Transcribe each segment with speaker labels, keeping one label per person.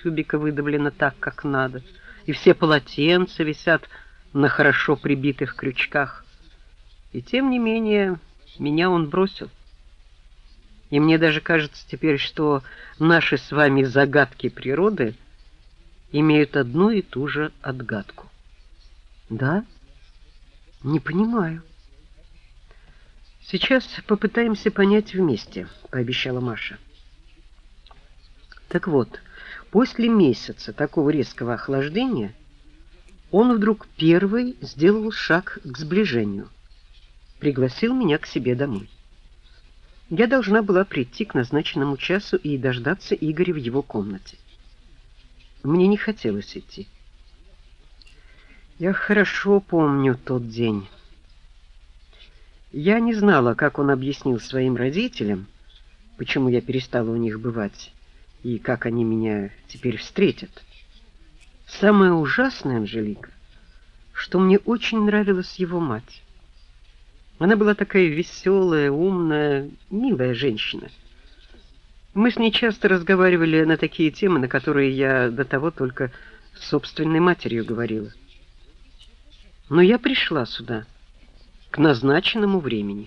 Speaker 1: тюбика выдавлена так, как надо, и все полотенца висят на хорошо прибитых крючках. И тем не менее, меня он бросил. И мне даже кажется теперь, что наши с вами загадки природы имеют одну и ту же отгадку. Да? Не понимаю. Сейчас попытаемся понять вместе, пообещала Маша. Так вот, после месяца такого резкого охлаждения он вдруг первый сделал шаг к сближению. Пригласил меня к себе домой. Я должна была прийти к назначенному часу и дождаться Игоря в его комнате. Мне не хотелось идти. Я хорошо помню тот день. Я не знала, как он объяснил своим родителям, почему я перестала у них бывать, и как они меня теперь встретят. Самое ужасное, Анжелика, что мне очень нравилась его мать. Она была такая веселая, умная, милая женщина. Мы с ней часто разговаривали на такие темы, на которые я до того только с собственной матерью говорила. Но я пришла сюда к назначенному времени.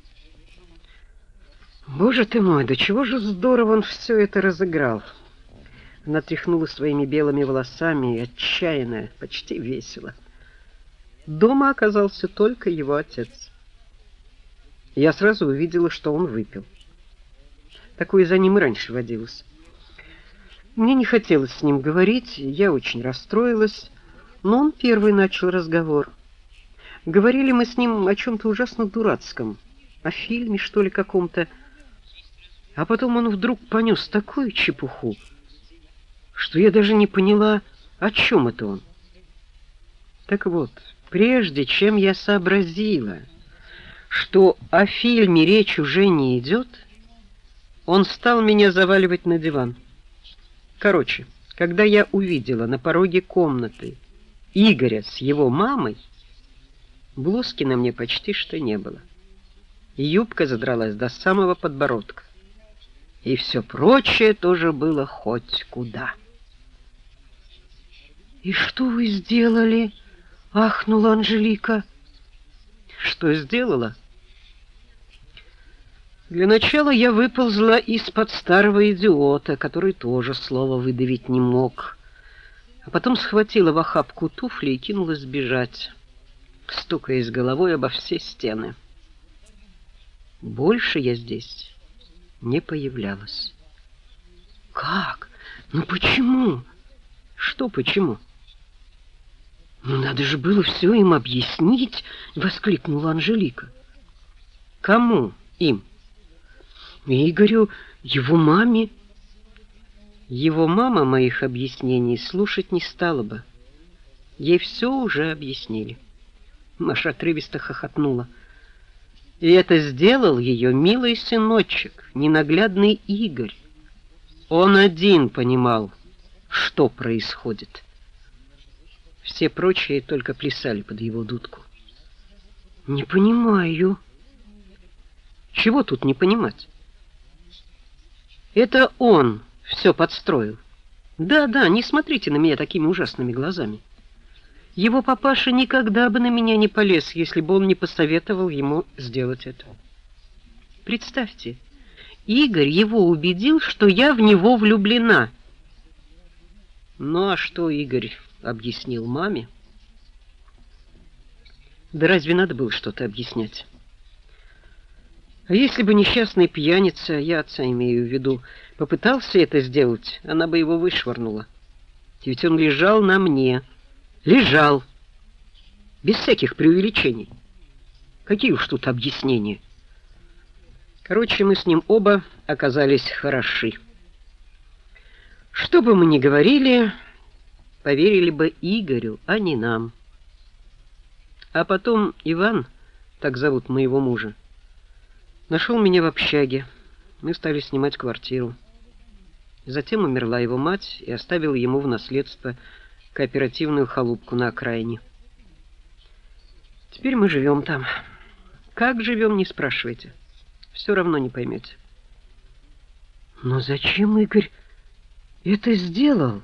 Speaker 1: Боже ты мой, да чего же здорово он все это разыграл. Она тряхнула своими белыми волосами, отчаянно, почти весело. Дома оказался только его отец. Я сразу увидела, что он выпил. Такое за ним и раньше водилось. Мне не хотелось с ним говорить, я очень расстроилась, но он первый начал разговор. Говорили мы с ним о чем-то ужасно дурацком, о фильме, что ли, каком-то. А потом он вдруг понес такую чепуху, что я даже не поняла, о чем это он. Так вот, прежде чем я сообразила, что о фильме речь уже не идет, он стал меня заваливать на диван. Короче, когда я увидела на пороге комнаты Игоря с его мамой, блузки на мне почти что не было. Юбка задралась до самого подбородка. И все прочее тоже было хоть куда. «И что вы сделали?» — ахнула Анжелика. «Что сделала?» Для начала я выползла из-под старого идиота, который тоже слова выдавить не мог. А потом схватила в охапку туфли и кинулась бежать, стукаясь головой обо все стены. Больше я здесь не появлялась. Как? Ну почему? Что почему? Ну надо же было все им объяснить, воскликнула Анжелика. Кому им? Игорю, его маме. Его мама моих объяснений слушать не стала бы. Ей все уже объяснили. Маша отрывисто хохотнула. И это сделал ее милый сыночек, ненаглядный Игорь. Он один понимал, что происходит. Все прочие только плясали под его дудку. Не понимаю. Чего тут не понимать? Это он все подстроил. Да, не смотрите на меня такими ужасными глазами. Его папаша никогда бы на меня не полез, если бы он не посоветовал ему сделать это. Представьте, Игорь его убедил, что я в него влюблена. Ну а что Игорь объяснил маме? Да разве надо было что-то объяснять? А если бы несчастный пьяница, я отца имею в виду, попытался это сделать, она бы его вышвырнула. Ведь он лежал на мне. Лежал. Без всяких преувеличений. Какие уж тут объяснения. Короче, мы с ним оба оказались хороши. Что бы мы ни говорили, поверили бы Игорю, а не нам. А потом Иван, так зовут моего мужа, нашел меня в общаге. Мы стали снимать квартиру. Затем умерла его мать и оставила ему в наследство кооперативную халупку на окраине. Теперь мы живем там. Как живем, не спрашивайте. Все равно не поймете. Но зачем Игорь это сделал?